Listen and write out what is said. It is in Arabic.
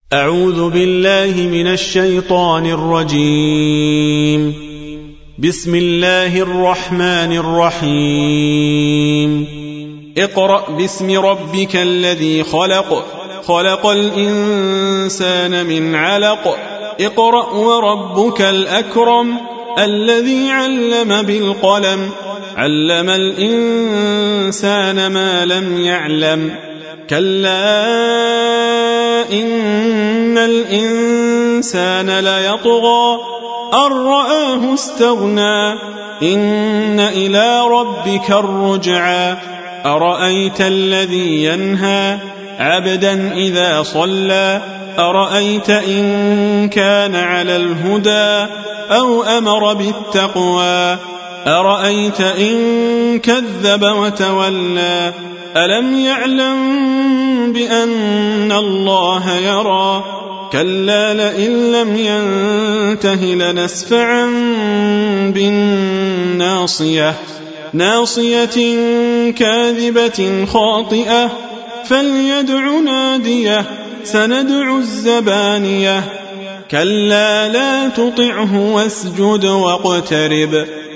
أعوذ بالله من الشيطان الرجيم. بسم الله الرحمن الرحيم. اقرأ باسم ربك الذي خلق، خلق الإنسان من علق. اقرأ وربك الأكرم الذي علم بالقلم، علم الإنسان ما لم يعلم. كلا إن الإنسان ليطغى أن رآه استغنى، إن إلى ربك الرجعى. أرأيت الذي ينهى عبدا إذا صلى، أرأيت إن كان على الهدى أو أمر بالتقوى، أرأيت إن كذب وتولى. ألم يعلم بأن الله يرى؟ كلا لئن لم ينته لنسفعا بالناصية، ناصية كاذبة خاطئة، فليدع ناديه سندع الزبانية. كلا لا تطعه واسجد واقترب.